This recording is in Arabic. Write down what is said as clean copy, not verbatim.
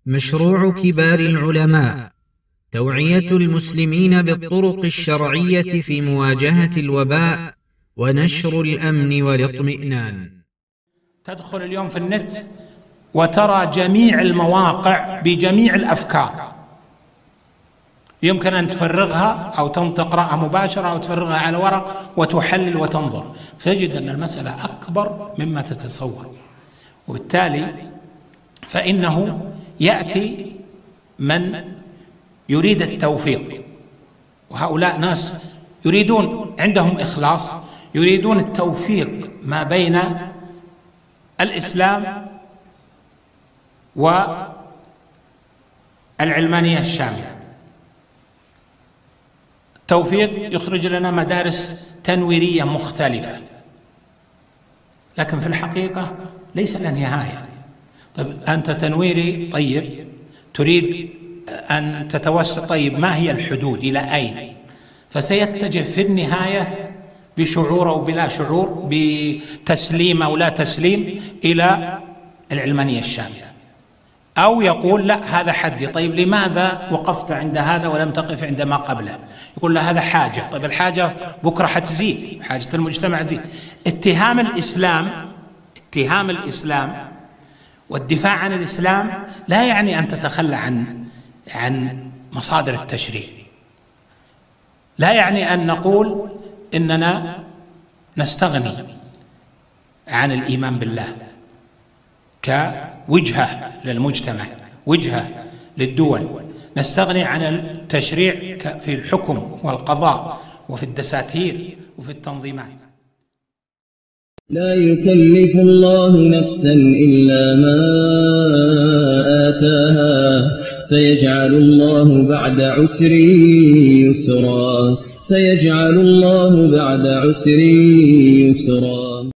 مشروع كبار العلماء توعية المسلمين بالطرق الشرعية في مواجهة الوباء ونشر الأمن والاطمئنان. تدخل اليوم في النت وترى جميع المواقع بجميع الأفكار، يمكن أن تفرغها أو تقرأها مباشرة أو تفرغها على ورق وتحلل وتنظر، تجد أن المسألة أكبر مما تتصور. وبالتالي فإنه يأتي من يريد التوفيق، وهؤلاء ناس يريدون، عندهم إخلاص، يريدون التوفيق ما بين الإسلام والعلمانية الشاملة. توفيق يخرج لنا مدارس تنويرية مختلفة، لكن في الحقيقة ليس لها نهاية. طيب أنت تنويري، طيب تريد أن تتوسع، طيب ما هي الحدود؟ إلى أين؟ فسيتجه في النهاية بشعور أو بلا شعور، بتسليم أو لا تسليم، إلى العلمانية الشاملة، أو يقول لا هذا حدي. طيب لماذا وقفت عند هذا ولم تقف عند ما قبله؟ يقول لا هذا حاجة. طيب الحاجة بكرة حتزيد، حاجة المجتمع تزيد. اتهام الإسلام والدفاع عن الإسلام لا يعني أن تتخلى عن مصادر التشريع، لا يعني أن نقول إننا نستغني عن الإيمان بالله كوجهة للمجتمع، وجهة للدول، نستغني عن التشريع في الحكم والقضاء وفي الدساتير وفي التنظيمات. لا يكلف الله نفسا إلا ما آتاها، سيجعل الله بعد عسر يسرا، سيجعل الله بعد عسر يسرا.